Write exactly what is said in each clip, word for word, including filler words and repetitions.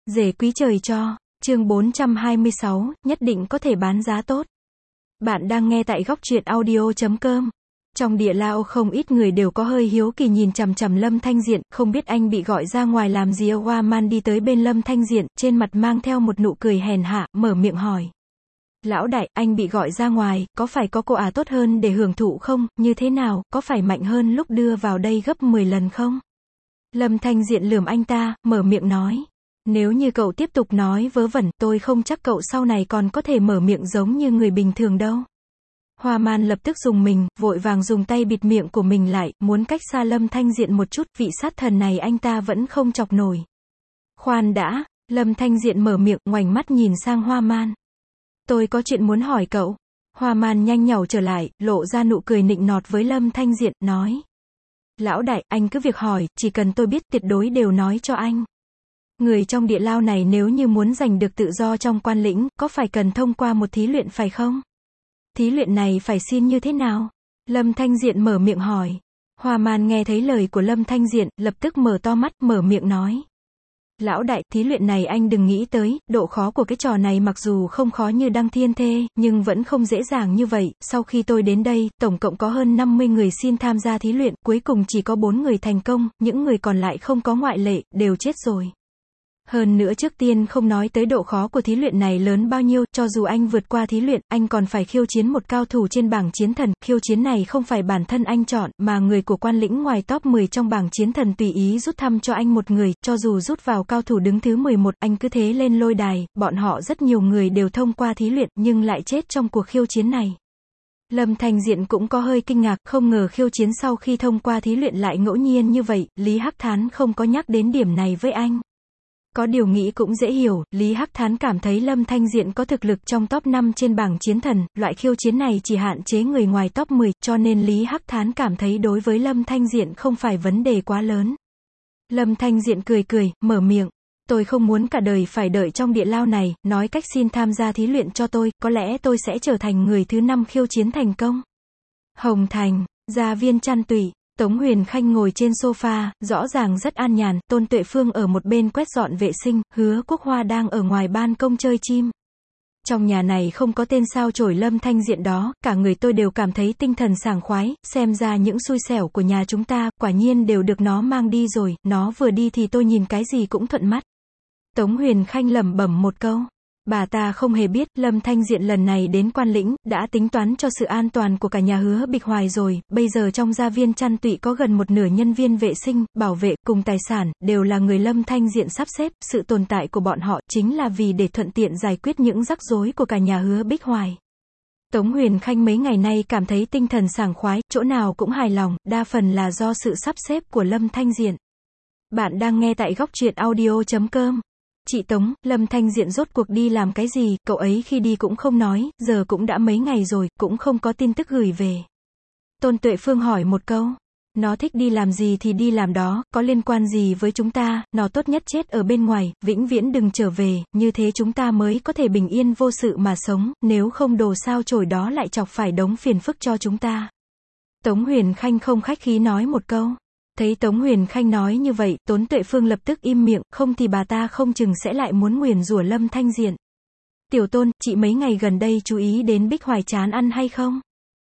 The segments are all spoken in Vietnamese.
Rể quý trời cho, chương bốn trăm hai mươi sáu, nhất định có thể bán giá tốt. Bạn đang nghe tại góc truyện audio chấm com. Trong địa lao không ít người đều có hơi hiếu kỳ nhìn chằm chằm Lâm Thanh Diện, không biết anh bị gọi ra ngoài làm gì. Hoa Man đi tới bên Lâm Thanh Diện, trên mặt mang theo một nụ cười hèn hạ, mở miệng hỏi. Lão đại, anh bị gọi ra ngoài, có phải có cô à tốt hơn để hưởng thụ không, như thế nào, có phải mạnh hơn lúc đưa vào đây gấp mười lần không? Lâm Thanh Diện lườm anh ta, mở miệng nói. Nếu như cậu tiếp tục nói vớ vẩn, tôi không chắc cậu sau này còn có thể mở miệng giống như người bình thường đâu. Hoa Man lập tức dùng mình, vội vàng dùng tay bịt miệng của mình lại, muốn cách xa Lâm Thanh Diện một chút, vị sát thần này anh ta vẫn không chọc nổi. Khoan đã, Lâm Thanh Diện mở miệng, ngoảnh mắt nhìn sang Hoa Man. Tôi có chuyện muốn hỏi cậu. Hoa Man nhanh nhảu trở lại, lộ ra nụ cười nịnh nọt với Lâm Thanh Diện, nói. Lão đại, anh cứ việc hỏi, chỉ cần tôi biết tuyệt đối đều nói cho anh. Người trong địa lao này nếu như muốn giành được tự do trong quan lĩnh, có phải cần thông qua một thí luyện phải không? Thí luyện này phải xin như thế nào? Lâm Thanh Diện mở miệng hỏi. Hoa Man nghe thấy lời của Lâm Thanh Diện, lập tức mở to mắt, mở miệng nói. Lão đại, thí luyện này anh đừng nghĩ tới, độ khó của cái trò này mặc dù không khó như đăng thiên thê, nhưng vẫn không dễ dàng như vậy. Sau khi tôi đến đây, tổng cộng có hơn năm mươi người xin tham gia thí luyện, cuối cùng chỉ có bốn người thành công, những người còn lại không có ngoại lệ, đều chết rồi. Hơn nữa trước tiên không nói tới độ khó của thí luyện này lớn bao nhiêu, cho dù anh vượt qua thí luyện, anh còn phải khiêu chiến một cao thủ trên bảng chiến thần, khiêu chiến này không phải bản thân anh chọn, mà người của quan lĩnh ngoài top mười trong bảng chiến thần tùy ý rút thăm cho anh một người, cho dù rút vào cao thủ đứng thứ mười một, anh cứ thế lên lôi đài, bọn họ rất nhiều người đều thông qua thí luyện, nhưng lại chết trong cuộc khiêu chiến này. Lâm Thanh Diện cũng có hơi kinh ngạc, không ngờ khiêu chiến sau khi thông qua thí luyện lại ngẫu nhiên như vậy, Lý Hắc Thán không có nhắc đến điểm này với anh. Có điều nghĩ cũng dễ hiểu, Lý Hắc Thán cảm thấy Lâm Thanh Diện có thực lực trong top năm trên bảng chiến thần, loại khiêu chiến này chỉ hạn chế người ngoài top mười, cho nên Lý Hắc Thán cảm thấy đối với Lâm Thanh Diện không phải vấn đề quá lớn. Lâm Thanh Diện cười cười, mở miệng. Tôi không muốn cả đời phải đợi trong địa lao này, nói cách xin tham gia thí luyện cho tôi, có lẽ tôi sẽ trở thành người thứ năm khiêu chiến thành công. Hồng Thành, Gia Viên Chăn Tụy. Tống Huyền Khanh ngồi trên sofa, rõ ràng rất an nhàn, Tôn Tuệ Phương ở một bên quét dọn vệ sinh, Hứa Quốc Hoa đang ở ngoài ban công chơi chim. Trong nhà này không có tên sao chổi Lâm Thanh Diện đó, cả người tôi đều cảm thấy tinh thần sảng khoái, xem ra những xui xẻo của nhà chúng ta, quả nhiên đều được nó mang đi rồi, nó vừa đi thì tôi nhìn cái gì cũng thuận mắt. Tống Huyền Khanh lẩm bẩm một câu. Bà ta không hề biết, Lâm Thanh Diện lần này đến quan lĩnh, đã tính toán cho sự an toàn của cả nhà Hứa Bịch Hoài rồi, bây giờ trong Gia Viên Chăn Tụy có gần một nửa nhân viên vệ sinh, bảo vệ, cùng tài sản, đều là người Lâm Thanh Diện sắp xếp, sự tồn tại của bọn họ, chính là vì để thuận tiện giải quyết những rắc rối của cả nhà Hứa Bích Hoài. Tống Huyền Khanh mấy ngày nay cảm thấy tinh thần sảng khoái, chỗ nào cũng hài lòng, đa phần là do sự sắp xếp của Lâm Thanh Diện. Bạn đang nghe tại góc truyện audio chấm com. Chị Tống, Lâm Thanh Diện rốt cuộc đi làm cái gì, cậu ấy khi đi cũng không nói, giờ cũng đã mấy ngày rồi, cũng không có tin tức gửi về. Tôn Tuệ Phương hỏi một câu. Nó thích đi làm gì thì đi làm đó, có liên quan gì với chúng ta, nó tốt nhất chết ở bên ngoài, vĩnh viễn đừng trở về, như thế chúng ta mới có thể bình yên vô sự mà sống, nếu không đồ sao chổi đó lại chọc phải đống phiền phức cho chúng ta. Tống Huyền Khanh không khách khí nói một câu. Thấy Tống Huyền Khanh nói như vậy, Tôn Tuệ Phương lập tức im miệng, không thì bà ta không chừng sẽ lại muốn nguyền rủa Lâm Thanh Diện. Tiểu Tôn, chị mấy ngày gần đây chú ý đến Bích Hoài chán ăn hay không?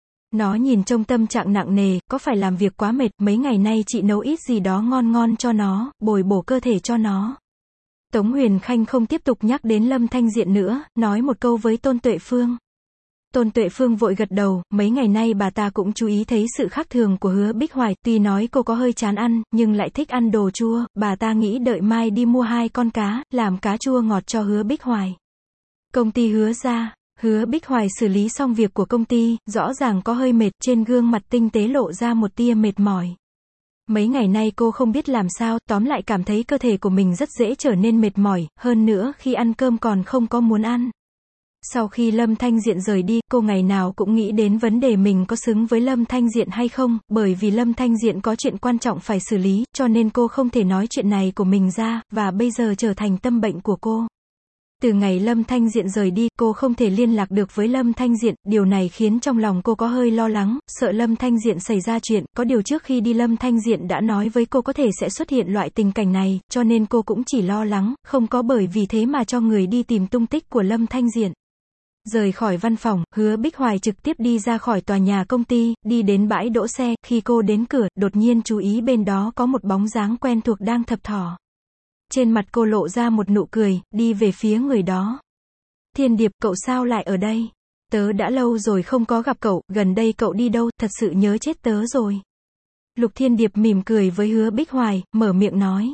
Nó nhìn trông tâm trạng nặng nề, có phải làm việc quá mệt, mấy ngày nay chị nấu ít gì đó ngon ngon cho nó, bồi bổ cơ thể cho nó. Tống Huyền Khanh không tiếp tục nhắc đến Lâm Thanh Diện nữa, nói một câu với Tôn Tuệ Phương. Tôn Tuệ Phương vội gật đầu, mấy ngày nay bà ta cũng chú ý thấy sự khác thường của Hứa Bích Hoài, tuy nói cô có hơi chán ăn, nhưng lại thích ăn đồ chua, bà ta nghĩ đợi mai đi mua hai con cá, làm cá chua ngọt cho Hứa Bích Hoài. Công ty Hứa ra, Hứa Bích Hoài xử lý xong việc của công ty, rõ ràng có hơi mệt, trên gương mặt tinh tế lộ ra một tia mệt mỏi. Mấy ngày nay cô không biết làm sao, tóm lại cảm thấy cơ thể của mình rất dễ trở nên mệt mỏi, hơn nữa khi ăn cơm còn không có muốn ăn. Sau khi Lâm Thanh Diện rời đi, cô ngày nào cũng nghĩ đến vấn đề mình có xứng với Lâm Thanh Diện hay không, bởi vì Lâm Thanh Diện có chuyện quan trọng phải xử lý, cho nên cô không thể nói chuyện này của mình ra, và bây giờ trở thành tâm bệnh của cô. Từ ngày Lâm Thanh Diện rời đi, cô không thể liên lạc được với Lâm Thanh Diện, điều này khiến trong lòng cô có hơi lo lắng, sợ Lâm Thanh Diện xảy ra chuyện, có điều trước khi đi Lâm Thanh Diện đã nói với cô có thể sẽ xuất hiện loại tình cảnh này, cho nên cô cũng chỉ lo lắng, không có bởi vì thế mà cho người đi tìm tung tích của Lâm Thanh Diện. Rời khỏi văn phòng, Hứa Bích Hoài trực tiếp đi ra khỏi tòa nhà công ty, đi đến bãi đỗ xe, khi cô đến cửa, đột nhiên chú ý bên đó có một bóng dáng quen thuộc đang thập thò. Trên mặt cô lộ ra một nụ cười, đi về phía người đó. Thiên Điệp, cậu sao lại ở đây? Tớ đã lâu rồi không có gặp cậu, gần đây cậu đi đâu, thật sự nhớ chết tớ rồi. Lục Thiên Điệp mỉm cười với Hứa Bích Hoài, mở miệng nói.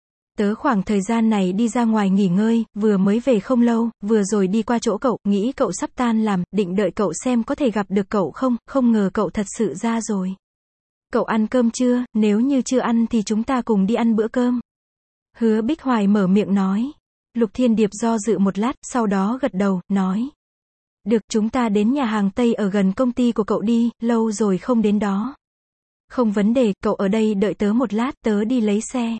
Tớ khoảng thời gian này đi ra ngoài nghỉ ngơi, vừa mới về không lâu, vừa rồi đi qua chỗ cậu, nghĩ cậu sắp tan làm, định đợi cậu xem có thể gặp được cậu không, không ngờ cậu thật sự ra rồi. Cậu ăn cơm chưa, nếu như chưa ăn thì chúng ta cùng đi ăn bữa cơm. Hứa Bích Hoài mở miệng nói. Lục Thiên Điệp do dự một lát, sau đó gật đầu, nói. Được, chúng ta đến nhà hàng Tây ở gần công ty của cậu đi, lâu rồi không đến đó. Không vấn đề, cậu ở đây đợi tớ một lát, tớ đi lấy xe.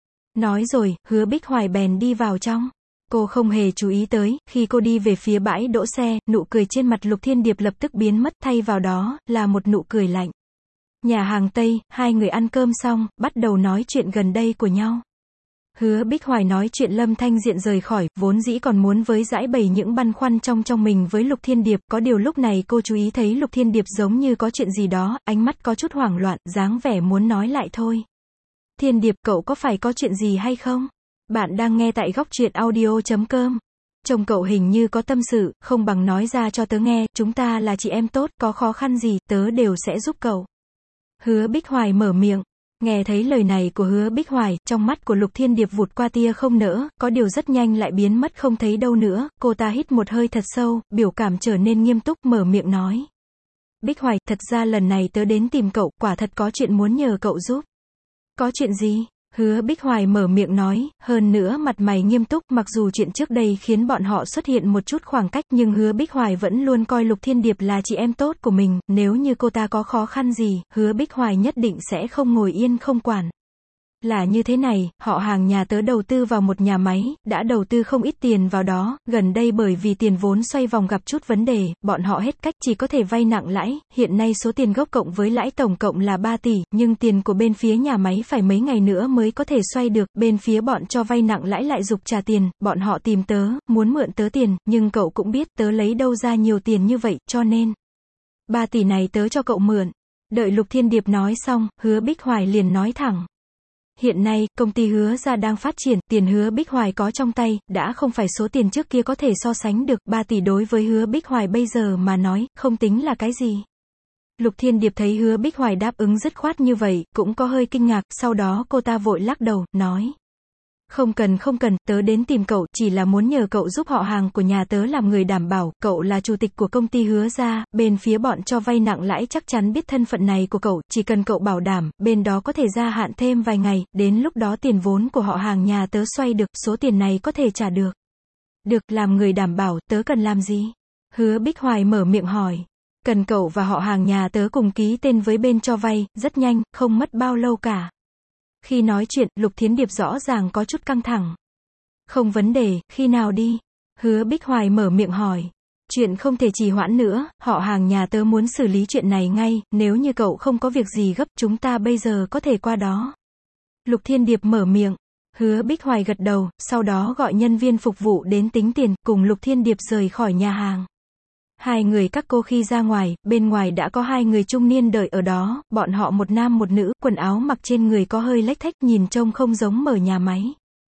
Nói rồi, Hứa Bích Hoài bèn đi vào trong. Cô không hề chú ý tới, khi cô đi về phía bãi đỗ xe, nụ cười trên mặt Lục Thiên Điệp lập tức biến mất, thay vào đó, là một nụ cười lạnh. Nhà hàng Tây, hai người ăn cơm xong, bắt đầu nói chuyện gần đây của nhau. Hứa Bích Hoài nói chuyện Lâm Thanh Diện rời khỏi, vốn dĩ còn muốn với giải bày những băn khoăn trong trong mình với Lục Thiên Điệp, có điều lúc này cô chú ý thấy Lục Thiên Điệp giống như có chuyện gì đó, ánh mắt có chút hoảng loạn, dáng vẻ muốn nói lại thôi. Thiên Điệp, cậu có phải có chuyện gì hay không? Bạn đang nghe tại góc truyện audio chấm com. Trông cậu hình như có tâm sự, không bằng nói ra cho tớ nghe, chúng ta là chị em tốt, có khó khăn gì, tớ đều sẽ giúp cậu. Hứa Bích Hoài mở miệng. Nghe thấy lời này của Hứa Bích Hoài, trong mắt của Lục Thiên Điệp vụt qua tia không nỡ, có điều rất nhanh lại biến mất không thấy đâu nữa, cô ta hít một hơi thật sâu, biểu cảm trở nên nghiêm túc, mở miệng nói. Bích Hoài, thật ra lần này tớ đến tìm cậu, quả thật có chuyện muốn nhờ cậu giúp. Có chuyện gì? Hứa Bích Hoài mở miệng nói, hơn nữa mặt mày nghiêm túc, mặc dù chuyện trước đây khiến bọn họ xuất hiện một chút khoảng cách, nhưng Hứa Bích Hoài vẫn luôn coi Lục Thiên Điệp là chị em tốt của mình, nếu như cô ta có khó khăn gì, Hứa Bích Hoài nhất định sẽ không ngồi yên không quản. Là như thế này, họ hàng nhà tớ đầu tư vào một nhà máy, đã đầu tư không ít tiền vào đó, gần đây bởi vì tiền vốn xoay vòng gặp chút vấn đề, bọn họ hết cách chỉ có thể vay nặng lãi, hiện nay số tiền gốc cộng với lãi tổng cộng là ba tỷ, nhưng tiền của bên phía nhà máy phải mấy ngày nữa mới có thể xoay được, bên phía bọn cho vay nặng lãi lại giục trả tiền, bọn họ tìm tớ, muốn mượn tớ tiền, nhưng cậu cũng biết tớ lấy đâu ra nhiều tiền như vậy, cho nên ba tỷ này tớ cho cậu mượn. Đợi Lục Thiên Điệp nói xong, Hứa Bích Hoài liền nói thẳng. Hiện nay, công ty Hứa gia đang phát triển, tiền Hứa Bích Hoài có trong tay, đã không phải số tiền trước kia có thể so sánh được, ba tỷ đối với Hứa Bích Hoài bây giờ mà nói, không tính là cái gì. Lục Thiên Điệp thấy Hứa Bích Hoài đáp ứng dứt khoát như vậy, cũng có hơi kinh ngạc, sau đó cô ta vội lắc đầu, nói. Không cần không cần, tớ đến tìm cậu, chỉ là muốn nhờ cậu giúp họ hàng của nhà tớ làm người đảm bảo, cậu là chủ tịch của công ty Hứa gia, bên phía bọn cho vay nặng lãi chắc chắn biết thân phận này của cậu, chỉ cần cậu bảo đảm, bên đó có thể gia hạn thêm vài ngày, đến lúc đó tiền vốn của họ hàng nhà tớ xoay được, số tiền này có thể trả được. Được, làm người đảm bảo, tớ cần làm gì? Hứa Bích Hoài mở miệng hỏi. Cần cậu và họ hàng nhà tớ cùng ký tên với bên cho vay, rất nhanh, không mất bao lâu cả. Khi nói chuyện, Lục Thiến Điệp rõ ràng có chút căng thẳng. Không vấn đề, khi nào đi? Hứa Bích Hoài mở miệng hỏi. Chuyện không thể trì hoãn nữa, họ hàng nhà tớ muốn xử lý chuyện này ngay, nếu như cậu không có việc gì gấp, chúng ta bây giờ có thể qua đó. Lục Thiên Điệp mở miệng. Hứa Bích Hoài gật đầu, sau đó gọi nhân viên phục vụ đến tính tiền, cùng Lục Thiên Điệp rời khỏi nhà hàng. Hai người các cô khi ra ngoài, bên ngoài đã có hai người trung niên đợi ở đó, bọn họ một nam một nữ, quần áo mặc trên người có hơi lếch thách, nhìn trông không giống mở nhà máy.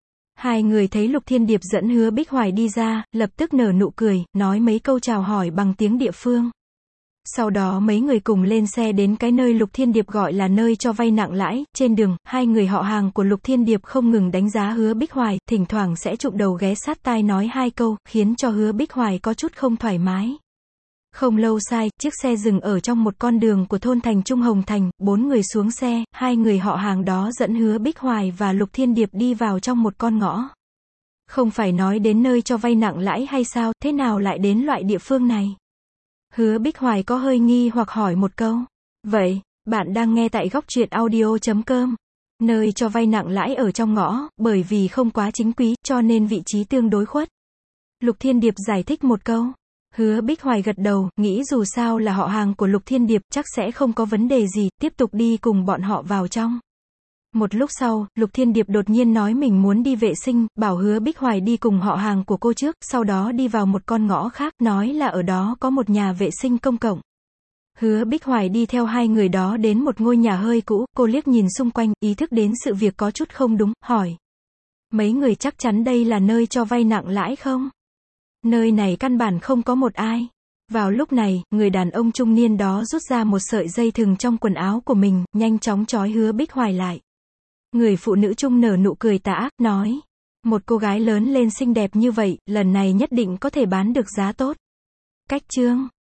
Hai người thấy Lục Thiên Điệp dẫn Hứa Bích Hoài đi ra, lập tức nở nụ cười, nói mấy câu chào hỏi bằng tiếng địa phương. Sau đó mấy người cùng lên xe đến cái nơi Lục Thiên Điệp gọi là nơi cho vay nặng lãi, trên đường, hai người họ hàng của Lục Thiên Điệp không ngừng đánh giá Hứa Bích Hoài, thỉnh thoảng sẽ chụm đầu ghé sát tai nói hai câu, khiến cho Hứa Bích Hoài có chút không thoải mái. Không lâu sai, chiếc xe dừng ở trong một con đường của thôn thành Trung Hồng Thành, bốn người xuống xe, hai người họ hàng đó dẫn Hứa Bích Hoài và Lục Thiên Điệp đi vào trong một con ngõ. Không phải nói đến nơi cho vay nặng lãi hay sao, thế nào lại đến loại địa phương này? Hứa Bích Hoài có hơi nghi hoặc hỏi một câu. Vậy, bạn đang nghe tại góc truyện audio chấm com. Nơi cho vay nặng lãi ở trong ngõ, bởi vì không quá chính quy, cho nên vị trí tương đối khuất. Lục Thiên Điệp giải thích một câu. Hứa Bích Hoài gật đầu, nghĩ dù sao là họ hàng của Lục Thiên Điệp, chắc sẽ không có vấn đề gì, tiếp tục đi cùng bọn họ vào trong. Một lúc sau, Lục Thiên Điệp đột nhiên nói mình muốn đi vệ sinh, bảo Hứa Bích Hoài đi cùng họ hàng của cô trước, sau đó đi vào một con ngõ khác, nói là ở đó có một nhà vệ sinh công cộng. Hứa Bích Hoài đi theo hai người đó đến một ngôi nhà hơi cũ, cô liếc nhìn xung quanh, ý thức đến sự việc có chút không đúng, hỏi. Mấy người chắc chắn đây là nơi cho vay nặng lãi không? Nơi này căn bản không có một ai. Vào lúc này, người đàn ông trung niên đó rút ra một sợi dây thừng trong quần áo của mình, nhanh chóng trói Hứa Bích Hoài lại. Người phụ nữ trung nở nụ cười tà ác, nói. Một cô gái lớn lên xinh đẹp như vậy, lần này nhất định có thể bán được giá tốt. Cách chương